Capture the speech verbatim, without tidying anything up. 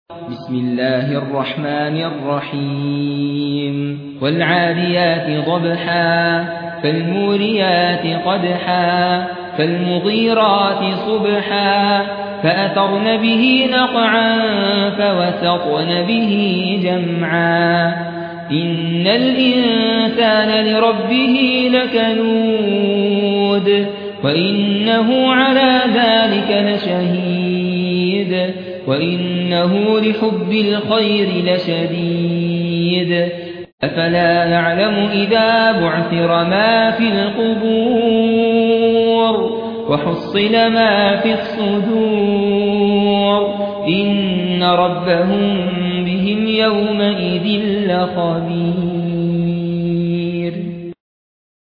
بسم الله الرحمن الرحيم والعاديات ضبحا فالموريات قدحا فالمغيرات صبحا فأثرن به نقعا فوسطن به جمعا إن الإنسان لربه لكنود وإنه على ذلك لشهيد وإنه لحب الخير لشديد أفلا يعلم إذا بعثر ما في القبور وحصل ما في الصدور إن ربهم بهم يومئذ لخبير.